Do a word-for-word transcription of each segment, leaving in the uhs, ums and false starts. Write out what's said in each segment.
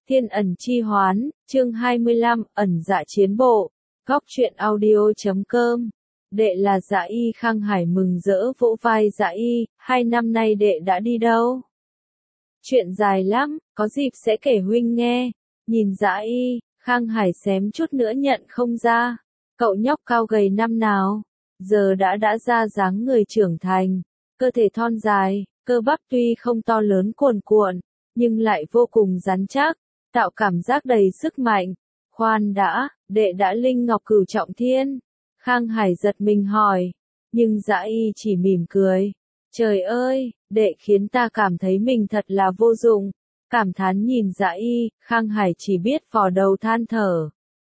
Thiên ẩn chi hoán, chương hai mươi lăm, ẩn dạ chiến bộ, góc truyện audio chấm com. Đệ là Dạ Y. Khang Hải mừng rỡ vỗ vai Dạ Y, hai năm nay đệ đã đi đâu? Chuyện dài lắm, có dịp sẽ kể huynh nghe. Nhìn Dạ Y, Khang Hải xém chút nữa nhận không ra. Cậu nhóc cao gầy năm nào, giờ đã đã ra dáng người trưởng thành, cơ thể thon dài, cơ bắp tuy không to lớn cuồn cuộn, nhưng lại vô cùng rắn chắc, tạo cảm giác đầy sức mạnh. Khoan đã, đệ đã linh ngọc cửu trọng thiên. Khang Hải giật mình hỏi, nhưng Dạ Y chỉ mỉm cười. Trời ơi, đệ khiến ta cảm thấy mình thật là vô dụng. Cảm thán nhìn Dạ Y, Khang Hải chỉ biết vò đầu than thở.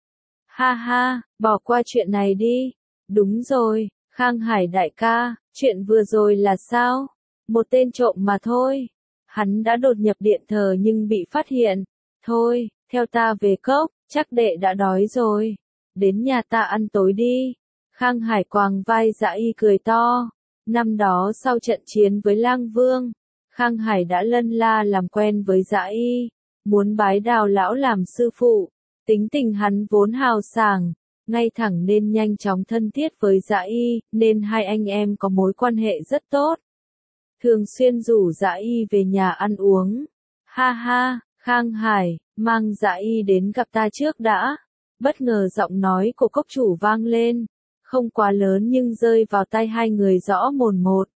Ha ha, bỏ qua chuyện này đi. Đúng rồi, Khang Hải đại ca, chuyện vừa rồi là sao? Một tên trộm mà thôi. Hắn đã đột nhập điện thờ nhưng bị phát hiện. Thôi, theo ta về cốc, chắc đệ đã đói rồi. Đến nhà ta ăn tối đi. Khang Hải quàng vai Dạ Y cười to. Năm đó sau trận chiến với Lang Vương, Khang Hải đã lân la làm quen với Dạ Y, muốn bái Đào lão làm sư phụ. Tính tình hắn vốn hào sảng, ngay thẳng nên nhanh chóng thân thiết với Dạ Y, nên hai anh em có mối quan hệ rất tốt. Thường xuyên rủ Dạ Y về nhà ăn uống. Ha ha, Khang Hải, mang Dạ Y đến gặp ta trước đã. Bất ngờ giọng nói của cốc chủ vang lên, không quá lớn nhưng rơi vào tai hai người rõ mồn một.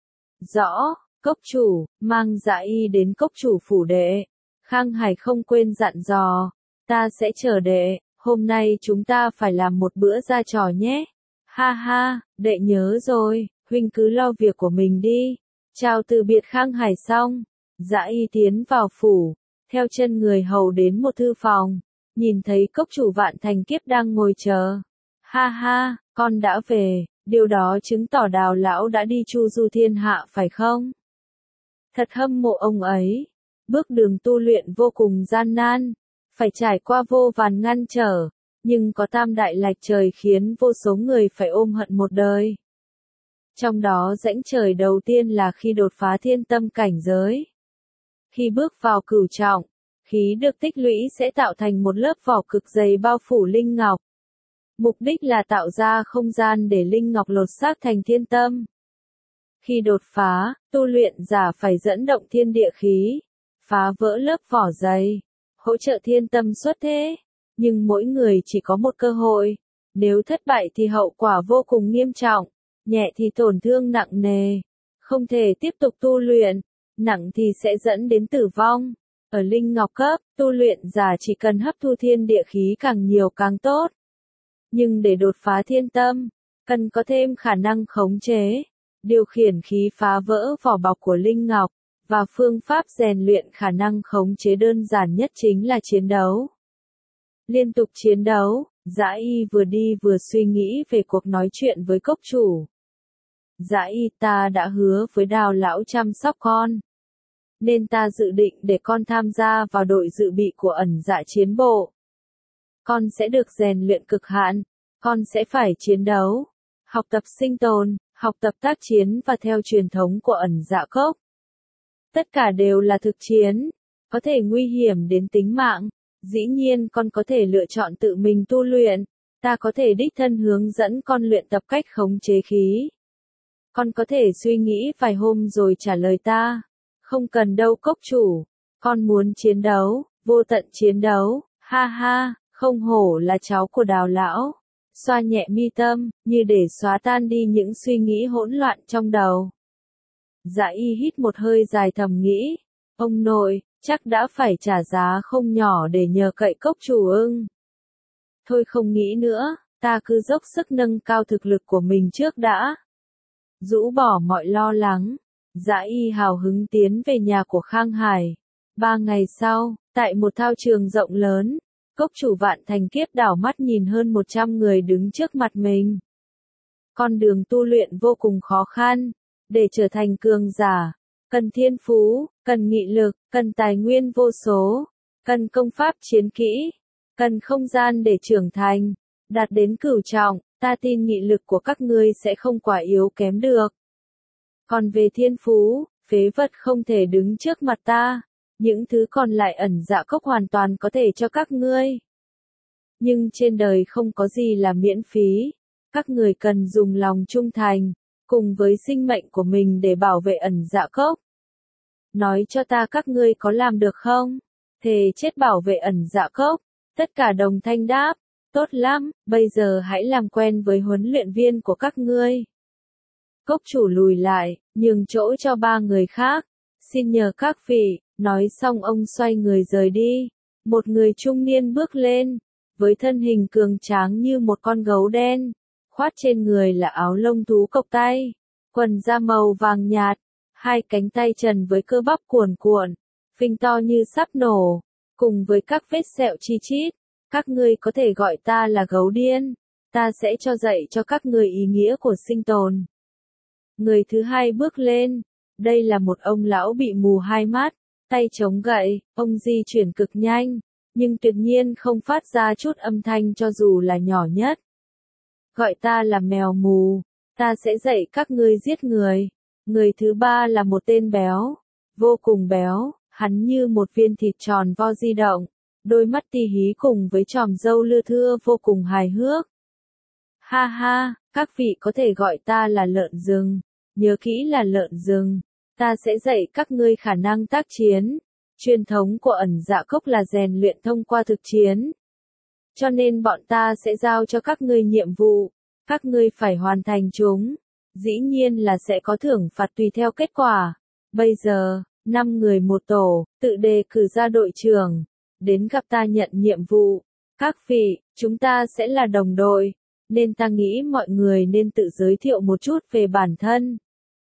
Rõ, cốc chủ, mang Dạ Y đến cốc chủ phủ đệ. Khang Hải không quên dặn dò, ta sẽ chờ đệ, hôm nay chúng ta phải làm một bữa ra trò nhé. Ha ha, đệ nhớ rồi, huynh cứ lo việc của mình đi. Chào từ biệt Khang Hải xong, Dạ Y tiến vào phủ, theo chân người hầu đến một thư phòng, nhìn thấy cốc chủ Vạn Thành Kiếp đang ngồi chờ. Ha ha, con đã về, điều đó chứng tỏ Đào lão đã đi chu du thiên hạ phải không? Thật hâm mộ ông ấy. Bước đường tu luyện vô cùng gian nan, phải trải qua vô vàn ngăn trở, nhưng có tam đại lạch trời khiến vô số người phải ôm hận một đời. Trong đó rãnh trời đầu tiên là khi đột phá thiên tâm cảnh giới. Khi bước vào cửu trọng, khí được tích lũy sẽ tạo thành một lớp vỏ cực dày bao phủ linh ngọc. Mục đích là tạo ra không gian để linh ngọc lột xác thành thiên tâm. Khi đột phá, tu luyện giả phải dẫn động thiên địa khí, phá vỡ lớp vỏ dày, hỗ trợ thiên tâm xuất thế. Nhưng mỗi người chỉ có một cơ hội, nếu thất bại thì hậu quả vô cùng nghiêm trọng, nhẹ thì tổn thương nặng nề, không thể tiếp tục tu luyện, nặng thì sẽ dẫn đến tử vong. Ở linh ngọc cấp, tu luyện giả chỉ cần hấp thu thiên địa khí càng nhiều càng tốt. Nhưng để đột phá thiên tâm, cần có thêm khả năng khống chế, điều khiển khí phá vỡ vỏ bọc của linh ngọc, và phương pháp rèn luyện khả năng khống chế đơn giản nhất chính là chiến đấu. Liên tục chiến đấu, Dạ Y vừa đi vừa suy nghĩ về cuộc nói chuyện với cốc chủ. Dạ Y, ta đã hứa với Đào lão chăm sóc con, nên ta dự định để con tham gia vào đội dự bị của ẩn dạ chiến bộ. Con sẽ được rèn luyện cực hạn, con sẽ phải chiến đấu, học tập sinh tồn, học tập tác chiến và theo truyền thống của ẩn dạ cốc. Tất cả đều là thực chiến, có thể nguy hiểm đến tính mạng. Dĩ nhiên con có thể lựa chọn tự mình tu luyện, ta có thể đích thân hướng dẫn con luyện tập cách khống chế khí. Con có thể suy nghĩ vài hôm rồi trả lời ta. Không cần đâu cốc chủ, con muốn chiến đấu, vô tận chiến đấu, ha ha, không hổ là cháu của Đào lão. Xoa nhẹ mi tâm, như để xóa tan đi những suy nghĩ hỗn loạn trong đầu. Dạ Y hít một hơi dài thầm nghĩ, ông nội, chắc đã phải trả giá không nhỏ để nhờ cậy cốc chủ ưng. Thôi không nghĩ nữa, ta cứ dốc sức nâng cao thực lực của mình trước đã. Rũ bỏ mọi lo lắng, Dạ Y hào hứng tiến về nhà của Khang Hải. Ba ngày sau, tại một thao trường rộng lớn, cốc chủ Vạn Thành Kiếp đảo mắt nhìn hơn một trăm người đứng trước mặt mình. Con đường tu luyện vô cùng khó khăn, để trở thành cường giả, cần thiên phú, cần nghị lực, cần tài nguyên vô số, cần công pháp chiến kỹ, cần không gian để trưởng thành, đạt đến cửu trọng, ta tin nghị lực của các ngươi sẽ không quá yếu kém được. Còn về thiên phú, phế vật không thể đứng trước mặt ta. Những thứ còn lại ẩn dạ cốc hoàn toàn có thể cho các ngươi. Nhưng trên đời không có gì là miễn phí. Các người cần dùng lòng trung thành, cùng với sinh mệnh của mình để bảo vệ ẩn dạ cốc. Nói cho ta các ngươi có làm được không? Thề chết bảo vệ ẩn dạ cốc. Tất cả đồng thanh đáp. Tốt lắm, bây giờ hãy làm quen với huấn luyện viên của các ngươi. Cốc chủ lùi lại, nhường chỗ cho ba người khác. Xin nhờ các vị, nói xong ông xoay người rời đi. Một người trung niên bước lên, với thân hình cường tráng như một con gấu đen. Khoác trên người là áo lông thú cộc tay, quần da màu vàng nhạt, hai cánh tay trần với cơ bắp cuồn cuộn, phình to như sắp nổ, cùng với các vết sẹo chi chít. Các ngươi có thể gọi ta là gấu điên, ta sẽ cho dạy cho các người ý nghĩa của sinh tồn. Người thứ hai bước lên, đây là một ông lão bị mù hai mắt, tay chống gậy, ông di chuyển cực nhanh, nhưng tuyệt nhiên không phát ra chút âm thanh cho dù là nhỏ nhất. Gọi ta là mèo mù, ta sẽ dạy các ngươi giết người. Người thứ ba là một tên béo, vô cùng béo, hắn như một viên thịt tròn vo di động, đôi mắt ti hí cùng với chòm râu lưa thưa vô cùng hài hước. Ha ha, các vị có thể gọi ta là lợn rừng, nhớ kỹ là lợn rừng, ta sẽ dạy các ngươi khả năng tác chiến. Truyền thống của ẩn dạ cốc là rèn luyện thông qua thực chiến. Cho nên bọn ta sẽ giao cho các ngươi nhiệm vụ, các ngươi phải hoàn thành chúng. Dĩ nhiên là sẽ có thưởng phạt tùy theo kết quả. Bây giờ, năm người một tổ, tự đề cử ra đội trưởng, đến gặp ta nhận nhiệm vụ. Các vị, chúng ta sẽ là đồng đội, nên ta nghĩ mọi người nên tự giới thiệu một chút về bản thân.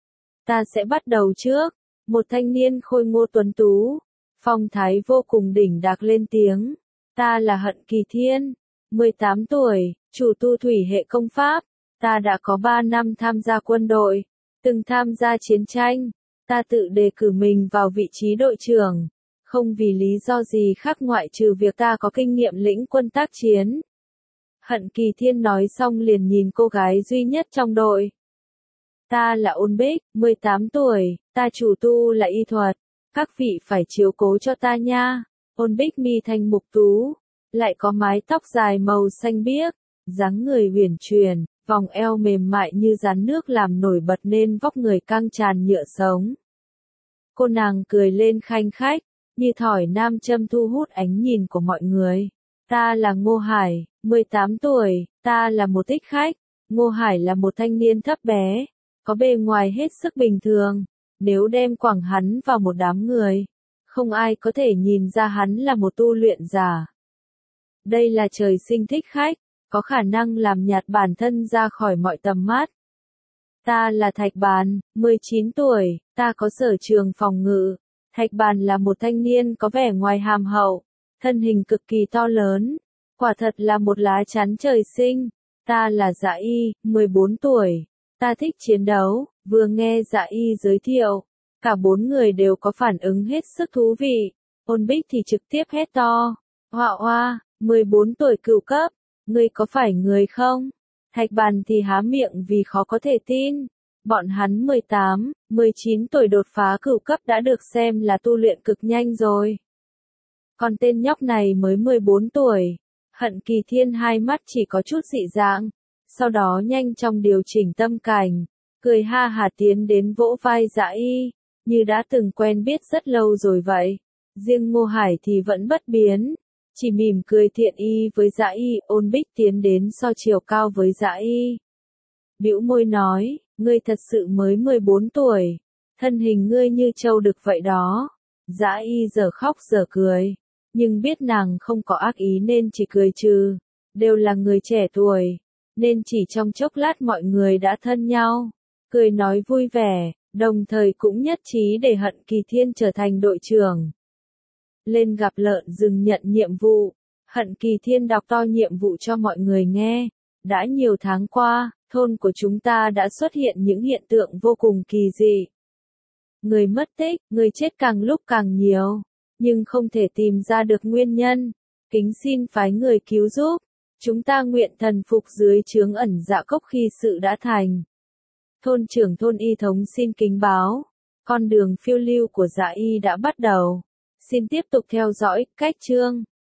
Ta sẽ bắt đầu trước, một thanh niên khôi ngô tuấn tú, phong thái vô cùng đỉnh đạc lên tiếng. Ta là Hận Kỳ Thiên, mười tám tuổi, chủ tu thủy hệ công pháp. Ta đã có ba năm tham gia quân đội, từng tham gia chiến tranh. Ta tự đề cử mình vào vị trí đội trưởng, không vì lý do gì khác ngoại trừ việc ta có kinh nghiệm lĩnh quân tác chiến. Hận Kỳ Thiên nói xong liền nhìn cô gái duy nhất trong đội. Ta là Ôn Bích, mười tám tuổi, ta chủ tu là y thuật. Các vị phải chiếu cố cho ta nha. Ôn Bích mi thanh mục tú, lại có mái tóc dài màu xanh biếc, dáng người huyền chuyển, vòng eo mềm mại như rán nước làm nổi bật nên vóc người căng tràn nhựa sống. Cô nàng cười lên khanh khách, như thỏi nam châm thu hút ánh nhìn của mọi người. Ta là Ngô Hải, mười tám tuổi, ta là một thích khách. Ngô Hải là một thanh niên thấp bé, có bề ngoài hết sức bình thường. Nếu đem quẳng hắn vào một đám người, không ai có thể nhìn ra hắn là một tu luyện giả. Đây là trời sinh thích khách, có khả năng làm nhạt bản thân ra khỏi mọi tầm mắt. Ta là Thạch Bàn, mười chín tuổi, ta có sở trường phòng ngự. Thạch Bàn là một thanh niên có vẻ ngoài hàm hậu, thân hình cực kỳ to lớn, quả thật là một lá chắn trời sinh. Ta là Dạ Y, mười bốn tuổi, ta thích chiến đấu. Vừa nghe Dạ Y giới thiệu, cả bốn người đều có phản ứng hết sức thú vị. Ôn Bích thì trực tiếp hét to, Hoa Hoa, mười bốn tuổi cửu cấp, ngươi có phải người không? Thạch Bàn thì há miệng vì khó có thể tin. Bọn hắn mười tám, mười chín tuổi đột phá cửu cấp đã được xem là tu luyện cực nhanh rồi. Còn tên nhóc này mới mười bốn tuổi. Hận Kỳ Thiên hai mắt chỉ có chút dị dạng, sau đó nhanh chóng điều chỉnh tâm cảnh, cười ha hả tiến đến vỗ vai Dạ Y, như đã từng quen biết rất lâu rồi vậy. Riêng Ngô Hải thì vẫn bất biến, chỉ mỉm cười thiện ý với Dạ Y. Ôn Bích tiến đến so chiều cao với Dạ Y, bĩu môi nói, ngươi thật sự mới mười bốn tuổi, thân hình ngươi như trâu đực vậy đó. Dạ Y giờ khóc giờ cười, nhưng biết nàng không có ác ý nên chỉ cười trừ, đều là người trẻ tuổi, nên chỉ trong chốc lát mọi người đã thân nhau, cười nói vui vẻ, đồng thời cũng nhất trí để Hận Kỳ Thiên trở thành đội trưởng. Lên gặp lợn rừng nhận nhiệm vụ, Hận Kỳ Thiên đọc to nhiệm vụ cho mọi người nghe. Đã nhiều tháng qua, thôn của chúng ta đã xuất hiện những hiện tượng vô cùng kỳ dị. Người mất tích, người chết càng lúc càng nhiều, nhưng không thể tìm ra được nguyên nhân. Kính xin phái người cứu giúp. Chúng ta nguyện thần phục dưới trướng ẩn dạ cốc khi sự đã thành. Thôn trưởng thôn Y Thống xin kính báo, con đường phiêu lưu của Dạ Y đã bắt đầu. Xin tiếp tục theo dõi cách chương